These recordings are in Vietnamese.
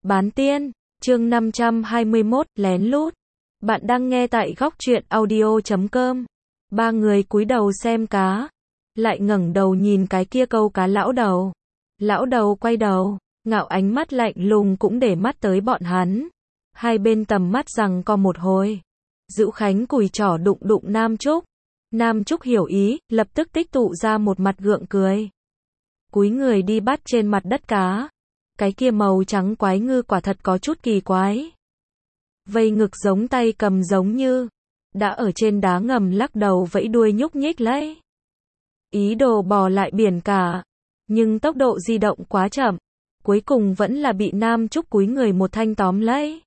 Bán tiên, chương 521, lén lút. Bạn đang nghe tại góc truyện audio.com. Ba người cúi đầu xem cá, lại ngẩng đầu nhìn cái kia câu cá lão đầu. Lão đầu quay đầu, ngạo ánh mắt lạnh lùng cũng để mắt tới bọn hắn. Hai bên tầm mắt giằng co một hồi. Dữu Khánh cùi trỏ đụng đụng Nam Trúc. Nam Trúc hiểu ý, lập tức tích tụ ra một mặt gượng cười. Cúi người đi bắt trên mặt đất cá. Cái kia màu trắng quái ngư quả thật có chút kỳ quái. Vây ngực giống tay cầm giống như đã ở trên đá ngầm lắc đầu vẫy đuôi nhúc nhích lấy. Ý đồ bò lại biển cả, nhưng tốc độ di động quá chậm, cuối cùng vẫn là bị Nam Trúc cúi người một thanh tóm lấy.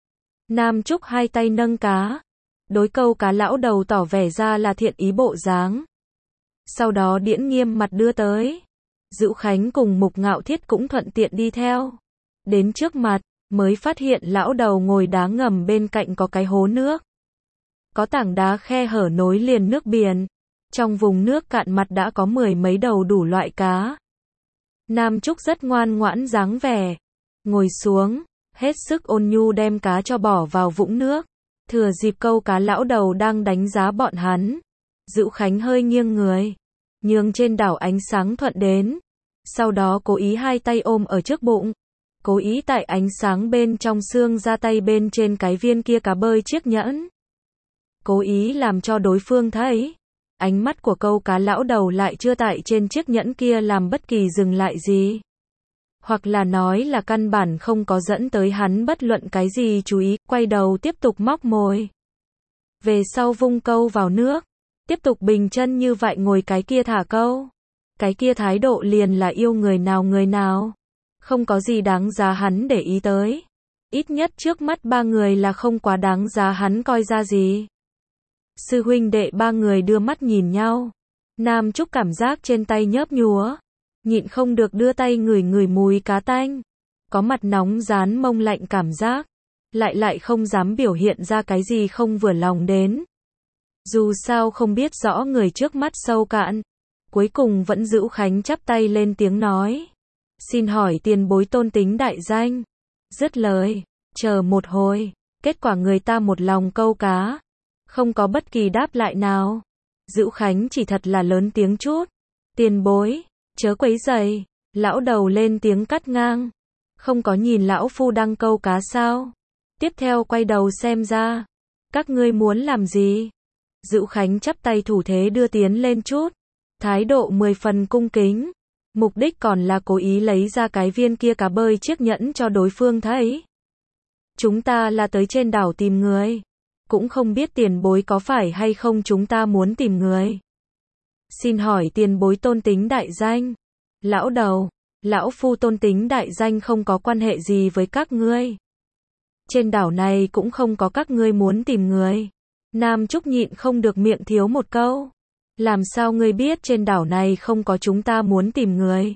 Nam Trúc hai tay nâng cá, đối câu cá lão đầu tỏ vẻ ra là thiện ý bộ dáng. Sau đó điễn nghiêm mặt đưa tới. Dữu Khánh cùng Mục Ngạo Thiết cũng thuận tiện đi theo. Đến trước mặt, mới phát hiện lão đầu ngồi đá ngầm bên cạnh có cái hố nước. Có tảng đá khe hở nối liền nước biển. Trong vùng nước cạn mặt đã có mười mấy đầu đủ loại cá. Nam Trúc rất ngoan ngoãn dáng vẻ. Ngồi xuống, hết sức ôn nhu đem cá cho bỏ vào vũng nước. Thừa dịp câu cá lão đầu đang đánh giá bọn hắn. Dữu Khánh hơi nghiêng người, nhường trên đảo ánh sáng thuận đến. Sau đó cố ý hai tay ôm ở trước bụng. Cố ý tại ánh sáng bên trong xương ra tay bên trên cái viên kia cá bơi chiếc nhẫn. Cố ý làm cho đối phương thấy. Ánh mắt của câu cá lão đầu lại chưa tại trên chiếc nhẫn kia làm bất kỳ dừng lại gì. Hoặc là nói là căn bản không có dẫn tới hắn bất luận cái gì chú ý, quay đầu tiếp tục móc mồi. Về sau vung câu vào nước, tiếp tục bình chân như vậy ngồi cái kia thả câu. Cái kia thái độ liền là yêu người nào. Không có gì đáng giá hắn để ý tới. Ít nhất trước mắt ba người là không quá đáng giá hắn coi ra gì. Sư huynh đệ ba người đưa mắt nhìn nhau. Nam Trúc cảm giác trên tay nhớp nhúa. Nhịn không được đưa tay ngửi ngửi mùi cá tanh. Có mặt nóng rán mông lạnh cảm giác. Lại không dám biểu hiện ra cái gì không vừa lòng đến. Dù sao không biết rõ người trước mắt sâu cạn. Cuối cùng vẫn Dữu Khánh chắp tay lên tiếng nói. Xin hỏi tiền bối tôn tính đại danh. Dứt lời, chờ một hồi, kết quả người ta một lòng câu cá. Không có bất kỳ đáp lại nào. Dữu Khánh chỉ thật là lớn tiếng chút. Tiền bối, chớ quấy rầy. Lão đầu lên tiếng cắt ngang. Không có nhìn lão phu đang câu cá sao? Tiếp theo quay đầu xem ra. Các ngươi muốn làm gì? Dữu Khánh chắp tay thủ thế đưa tiến lên chút. Thái độ 10 phần cung kính. Mục đích còn là cố ý lấy ra cái viên kia cá bơi chiếc nhẫn cho đối phương thấy. Chúng ta là tới trên đảo tìm người. Cũng không biết tiền bối có phải hay không chúng ta muốn tìm người. Xin hỏi tiền bối tôn tính đại danh. Lão đầu, lão phu tôn tính đại danh không có quan hệ gì với các ngươi. Trên đảo này cũng không có các ngươi muốn tìm người. Nam Trúc nhịn không được miệng thiếu một câu. Làm sao ngươi biết trên đảo này không có chúng ta muốn tìm người?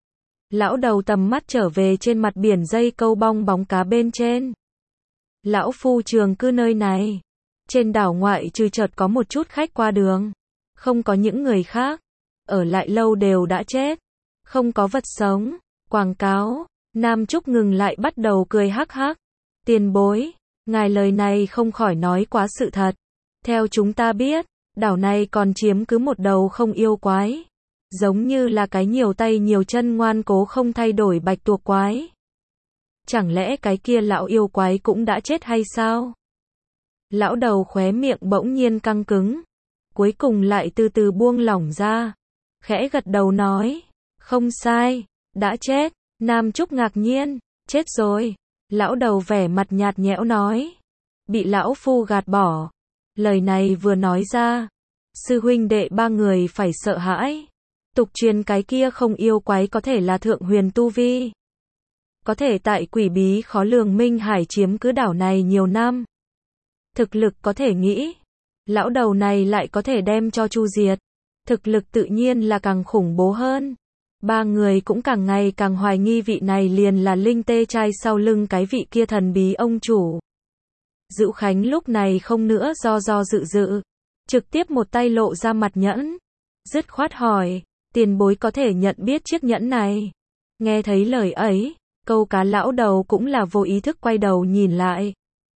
Lão đầu tầm mắt trở về trên mặt biển dây câu bong bóng cá bên trên. Lão phu trường cư nơi này. Trên đảo ngoại trừ chợt có một chút khách qua đường. Không có những người khác. Ở lại lâu đều đã chết. Không có vật sống. Quảng cáo. Nam Trúc ngừng lại bắt đầu cười hắc hắc. Tiền bối. Ngài lời này không khỏi nói quá sự thật. Theo chúng ta biết. Đảo này còn chiếm cứ một đầu không yêu quái. Giống như là cái nhiều tay nhiều chân ngoan cố không thay đổi bạch tuộc quái. Chẳng lẽ cái kia lão yêu quái cũng đã chết hay sao? Lão đầu khóe miệng bỗng nhiên căng cứng. Cuối cùng lại từ từ buông lỏng ra. Khẽ gật đầu nói. Không sai, đã chết. Nam Trúc ngạc nhiên. Chết rồi. Lão đầu vẻ mặt nhạt nhẽo nói. Bị lão phu gạt bỏ. Lời này vừa nói ra, sư huynh đệ ba người phải sợ hãi. Tục truyền cái kia không yêu quái có thể là thượng huyền tu vi. Có thể tại quỷ bí khó lường Minh Hải chiếm cứ đảo này nhiều năm. Thực lực có thể nghĩ. Lão đầu này lại có thể đem cho chu diệt. Thực lực tự nhiên là càng khủng bố hơn. Ba người cũng càng ngày càng hoài nghi vị này liền là linh tê trai sau lưng cái vị kia thần bí ông chủ. Dữu Khánh lúc này không nữa do dự. Trực tiếp một tay lộ ra mặt nhẫn. Dứt khoát hỏi, tiền bối có thể nhận biết chiếc nhẫn này. Nghe thấy lời ấy, Câu cá lão đầu cũng là vô ý thức quay đầu nhìn lại.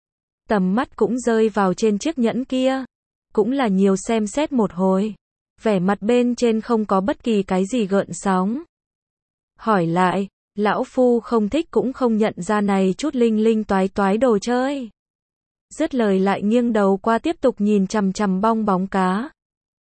Tầm mắt cũng rơi vào trên chiếc nhẫn kia. Cũng là nhiều xem xét một hồi. Vẻ mặt bên trên không có bất kỳ cái gì gợn sóng. Hỏi lại, lão phu không thích cũng không nhận ra này chút linh linh toái toái đồ chơi. Dứt lời lại nghiêng đầu qua tiếp tục nhìn chằm chằm bong bóng cá.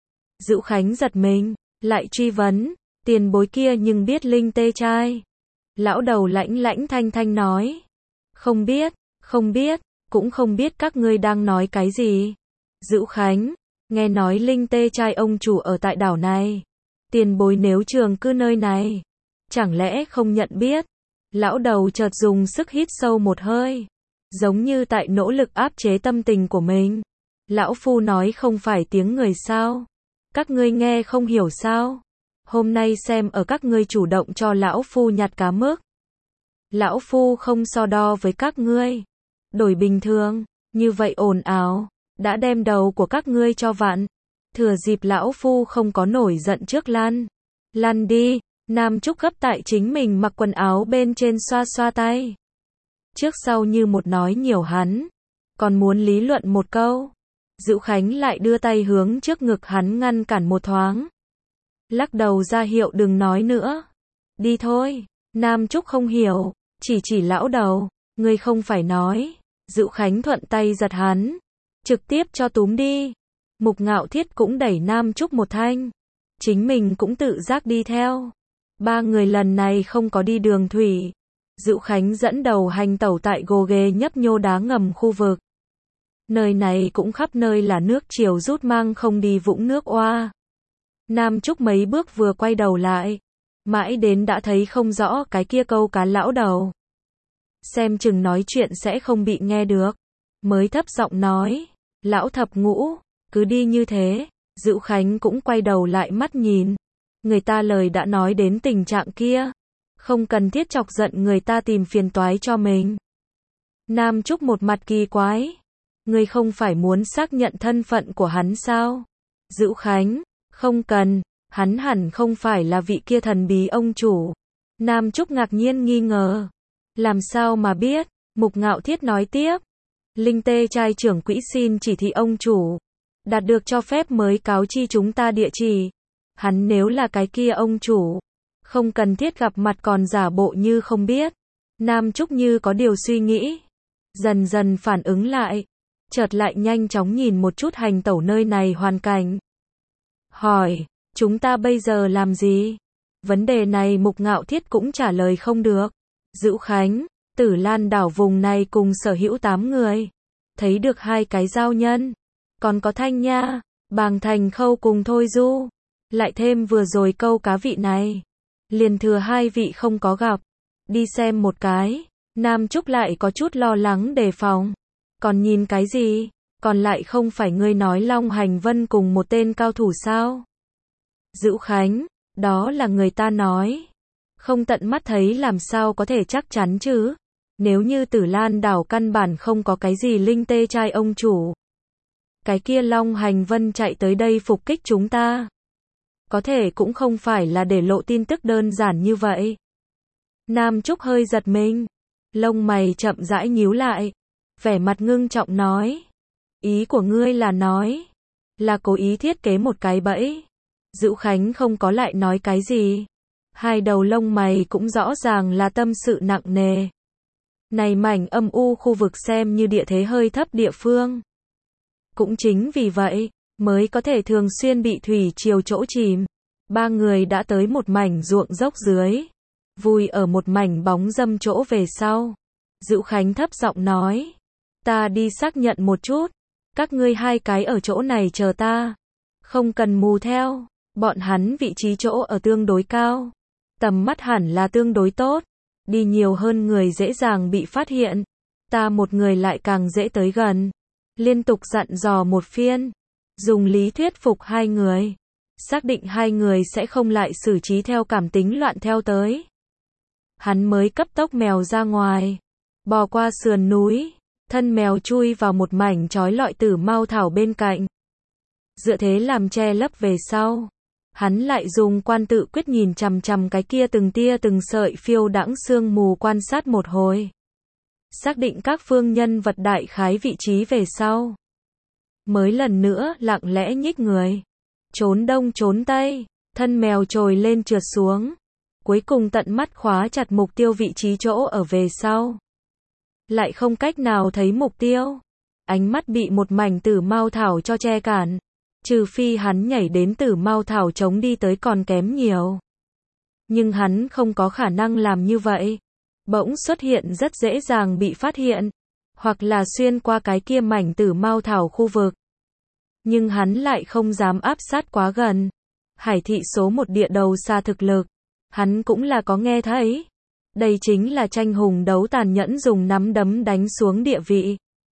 Dữu Khánh giật mình, lại truy vấn, tiền bối kia nhưng biết linh tê trai. Lão đầu lãnh lãnh thanh thanh nói, không biết, cũng không biết các ngươi đang nói cái gì. Dữu Khánh, nghe nói linh tê trai ông chủ ở tại đảo này. Tiền bối nếu trường cư nơi này, chẳng lẽ không nhận biết? Lão đầu chợt dùng sức hít sâu một hơi, giống như tại nỗ lực áp chế tâm tình của mình. Lão phu nói không phải tiếng người sao? Các ngươi nghe không hiểu sao? Hôm nay xem ở các ngươi chủ động cho lão phu nhặt cá mức. Lão phu không so đo với các ngươi. Đổi bình thường, như vậy ồn ào, đã đem đầu của các ngươi cho vặn. Thừa dịp lão phu không có nổi giận trước lăn. Lăn đi, Nam Trúc gấp tại chính mình mặc quần áo bên trên xoa xoa tay. Trước sau như một nói nhiều hắn, còn muốn lý luận một câu. Dữu Khánh lại đưa tay hướng trước ngực hắn ngăn cản một thoáng. Lắc đầu ra hiệu đừng nói nữa. Đi thôi, Nam Trúc không hiểu, chỉ lão đầu, ngươi không phải nói. Dữu Khánh thuận tay giật hắn, trực tiếp cho túm đi. Mục Ngạo Thiết cũng đẩy Nam Trúc một thanh. Chính mình cũng tự giác đi theo. Ba người lần này không có đi đường thủy. Dữu Khánh dẫn đầu hành tẩu tại gồ ghề nhấp nhô đá ngầm khu vực. Nơi này cũng khắp nơi là nước chiều rút mang không đi vũng nước oa. Nam Trúc mấy bước vừa quay đầu lại, mãi đến đã thấy không rõ cái kia câu cá lão đầu. Xem chừng nói chuyện sẽ không bị nghe được. Mới thấp giọng nói, lão thập ngũ, cứ đi như thế. Dữu Khánh cũng quay đầu lại mắt nhìn. Người ta lời đã nói đến tình trạng kia. Không cần thiết chọc giận người ta tìm phiền toái cho mình. Nam Trúc một mặt kỳ quái. Ngươi không phải muốn xác nhận thân phận của hắn sao? Dữu Khánh, không cần, hắn hẳn không phải là vị kia thần bí ông chủ. Nam Trúc ngạc nhiên nghi ngờ. Làm sao mà biết? Mục Ngạo Thiết nói tiếp. Linh tê trai trưởng quỹ xin chỉ thị ông chủ. Đạt được cho phép mới cáo chi chúng ta địa chỉ. Hắn nếu là cái kia ông chủ, không cần thiết gặp mặt còn giả bộ như không biết. Nam Trúc như có điều suy nghĩ. Dần dần phản ứng lại. Chợt lại nhanh chóng nhìn một chút hành tẩu nơi này hoàn cảnh. Hỏi, chúng ta bây giờ làm gì? Vấn đề này Mục Ngạo Thiết cũng trả lời không được. Dữu Khánh, Tử Lan đảo vùng này cùng sở hữu 8 người. Thấy được 2 cái giao nhân. Còn có Thanh Nha, Bàng Thành Khâu cùng Thôi Du. Lại thêm vừa rồi câu cá vị này. Liền thừa 2 vị không có gặp. Đi xem một cái. Nam Trúc lại có chút lo lắng đề phòng. Còn nhìn cái gì? Còn lại không phải ngươi nói Long Hành Vân cùng một tên cao thủ sao? Dữu Khánh, đó là người ta nói. Không tận mắt thấy làm sao có thể chắc chắn chứ? Nếu như Tử Lan đảo căn bản không có cái gì linh tê trai ông chủ. Cái kia Long Hành Vân chạy tới đây phục kích chúng ta. Có thể cũng không phải là để lộ tin tức đơn giản như vậy. Nam Trúc hơi giật mình. Lông mày chậm rãi nhíu lại. Vẻ mặt ngưng trọng nói. Ý của ngươi là nói. Là cố ý thiết kế một cái bẫy. Dữu Khánh không có lại nói cái gì. 2 đầu lông mày cũng rõ ràng là tâm sự nặng nề. Này mảnh âm u khu vực xem như địa thế hơi thấp địa phương. Cũng chính vì vậy, mới có thể thường xuyên bị thủy triều chỗ chìm. 3 người đã tới một mảnh ruộng dốc dưới. Vùi ở một mảnh bóng râm chỗ về sau. Dữu Khánh thấp giọng nói. Ta đi xác nhận một chút. Các ngươi 2 cái ở chỗ này chờ ta. Không cần mù theo. Bọn hắn vị trí chỗ ở tương đối cao. Tầm mắt hẳn là tương đối tốt. Đi nhiều hơn người dễ dàng bị phát hiện. Ta một người lại càng dễ tới gần. Liên tục dặn dò một phiên. Dùng lý thuyết phục 2 người. Xác định 2 người sẽ không lại xử trí theo cảm tính loạn theo tới. Hắn mới cấp tốc mèo ra ngoài. Bò qua sườn núi. Thân mèo chui vào một mảnh trói lọi tử mau thảo bên cạnh. Dựa thế làm che lấp về sau. Hắn lại dùng quan tự quyết nhìn chằm chằm cái kia từng tia từng sợi phiêu đãng sương mù quan sát một hồi. Xác định các phương nhân vật đại khái vị trí về sau. Mới lần nữa lặng lẽ nhích người. Trốn đông trốn tây, thân mèo trồi lên trượt xuống. Cuối cùng tận mắt khóa chặt mục tiêu vị trí chỗ ở về sau. Lại không cách nào thấy mục tiêu. Ánh mắt bị một mảnh tử mao thảo cho che cản. Trừ phi hắn nhảy đến tử mao thảo chống đi tới còn kém nhiều. Nhưng hắn không có khả năng làm như vậy. Bỗng xuất hiện rất dễ dàng bị phát hiện. Hoặc là xuyên qua cái kia mảnh tử mao thảo khu vực. Nhưng hắn lại không dám áp sát quá gần. Hải thị số một địa đầu xa thực lực. Hắn cũng là có nghe thấy. Đây chính là tranh hùng đấu tàn nhẫn dùng nắm đấm đánh xuống địa vị.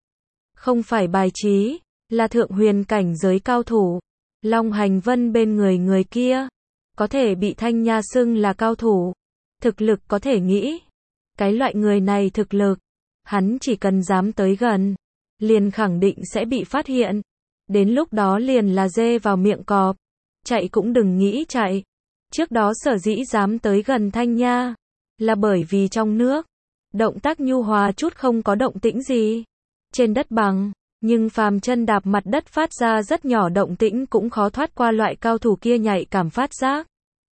Không phải bài trí, là thượng huyền cảnh giới cao thủ. Long Hành Vân bên người kia, có thể bị Thanh Nha xưng là cao thủ. Thực lực có thể nghĩ. Cái loại người này thực lực, hắn chỉ cần dám tới gần, liền khẳng định sẽ bị phát hiện. Đến lúc đó liền là dê vào miệng cọp. Chạy cũng đừng nghĩ chạy. Trước đó sở dĩ dám tới gần Thanh Nha, là bởi vì trong nước, động tác nhu hòa chút không có động tĩnh gì. Trên đất bằng, nhưng phàm chân đạp mặt đất phát ra rất nhỏ động tĩnh cũng khó thoát qua loại cao thủ kia nhạy cảm phát giác.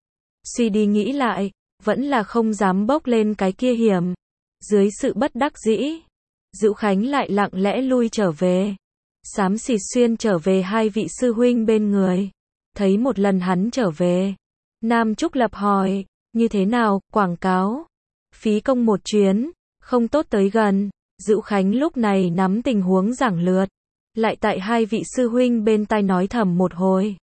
Suy đi nghĩ lại, vẫn là không dám bốc lên cái kia hiểm. Dưới sự bất đắc dĩ, Dữu Khánh lại lặng lẽ lui trở về. Xám xịt xuyên trở về hai vị sư huynh bên người. Thấy một lần hắn trở về, Nam Trúc Lập hỏi, như thế nào, quảng cáo, phí công một chuyến, không tốt tới gần. Dữu Khánh lúc này nắm tình huống giảng lượt, lại tại hai vị sư huynh bên tai nói thầm một hồi.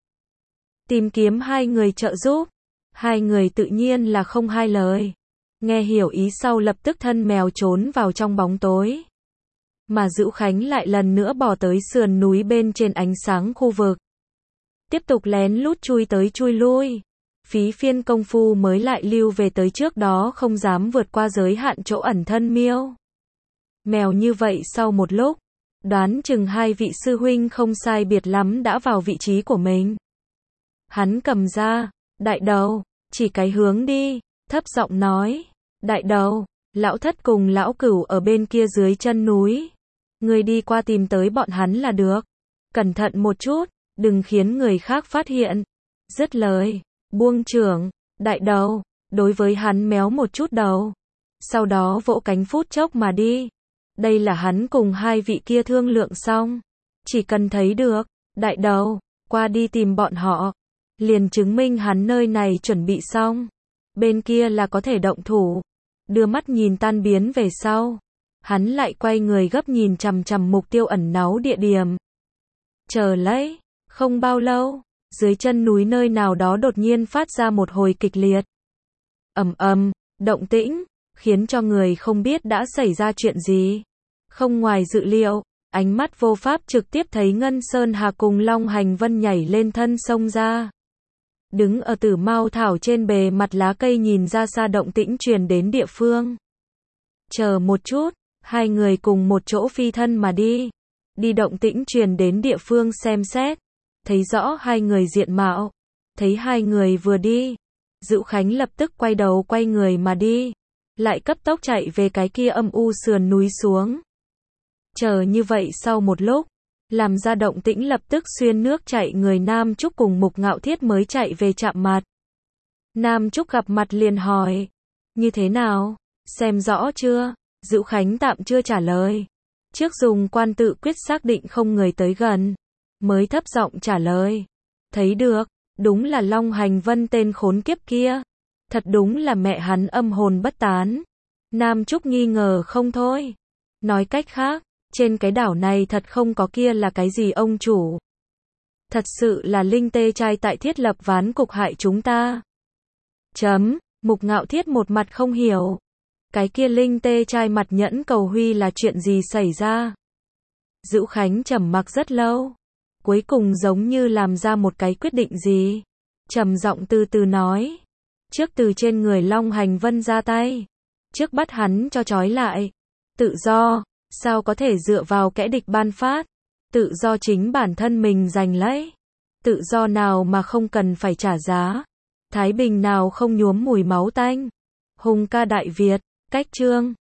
Tìm kiếm hai người trợ giúp, hai người tự nhiên là không hai lời. Nghe hiểu ý sau lập tức thân mèo trốn vào trong bóng tối. Mà Dữu Khánh lại lần nữa bò tới sườn núi bên trên ánh sáng khu vực. Tiếp tục lén lút chui tới chui lui. Phí phiên công phu mới lại lưu về tới trước đó không dám vượt qua giới hạn chỗ ẩn thân miêu. Mèo như vậy sau một lúc, đoán chừng hai vị sư huynh không sai biệt lắm đã vào vị trí của mình. Hắn cầm ra, đại đầu, chỉ cái hướng đi, thấp giọng nói, đại đầu, lão thất cùng lão cửu ở bên kia dưới chân núi. Người đi qua tìm tới bọn hắn là được. Cẩn thận một chút, đừng khiến người khác phát hiện. Dứt lời, buông chưởng, đại đầu, đối với hắn méo một chút đầu. Sau đó vỗ cánh phút chốc mà đi. Đây là hắn cùng hai vị kia thương lượng xong. Chỉ cần thấy được, đại đầu, qua đi tìm bọn họ. Liền chứng minh hắn nơi này chuẩn bị xong. Bên kia là có thể động thủ. Đưa mắt nhìn tan biến về sau. Hắn lại quay người gấp nhìn chằm chằm mục tiêu ẩn náu địa điểm. Chờ lấy, không bao lâu, dưới chân núi nơi nào đó đột nhiên phát ra một hồi kịch liệt. Ầm ầm, động tĩnh, khiến cho người không biết đã xảy ra chuyện gì. Không ngoài dự liệu, ánh mắt vô pháp trực tiếp thấy Ngân Sơn Hà cùng Long Hành Vân nhảy lên thân sông ra. Đứng ở tử mao thảo trên bề mặt lá cây nhìn ra xa động tĩnh truyền đến địa phương. Chờ một chút, hai người cùng một chỗ phi thân mà đi. Đi động tĩnh truyền đến địa phương xem xét. Thấy rõ hai người diện mạo. Thấy hai người vừa đi. Dữu Khánh lập tức quay đầu quay người mà đi. Lại cấp tốc chạy về cái kia âm u sườn núi xuống. Chờ như vậy sau một lúc. Làm ra động tĩnh lập tức xuyên nước chạy người Nam Trúc cùng Mục Ngạo Thiết mới chạy về chạm mặt. Nam Trúc gặp mặt liền hỏi. Như thế nào? Xem rõ chưa? Dữu Khánh tạm chưa trả lời. Trước dùng quan tự quyết xác định không người tới gần. Mới thấp giọng trả lời. Thấy được, đúng là Long Hành Vân tên khốn kiếp kia. Thật đúng là mẹ hắn âm hồn bất tán. Nam Trúc nghi ngờ không thôi. Nói cách khác, trên cái đảo này thật không có kia là cái gì ông chủ. Thật sự là Linh Tê trai tại thiết lập ván cục hại chúng ta. Mục Ngạo Thiết một mặt không hiểu. Cái kia Linh Tê trai mặt nhẫn cầu huy là chuyện gì xảy ra? Dữu Khánh trầm mặc rất lâu. Cuối cùng giống như làm ra một cái quyết định gì. Trầm giọng từ từ nói. Trước từ trên người Long Hành Vân ra tay. Trước bắt hắn cho trói lại. Tự do, sao có thể dựa vào kẻ địch ban phát. Tự do chính bản thân mình giành lấy. Tự do nào mà không cần phải trả giá? Thái bình nào không nhuốm mùi máu tanh? Hùng ca Đại Việt, cách chương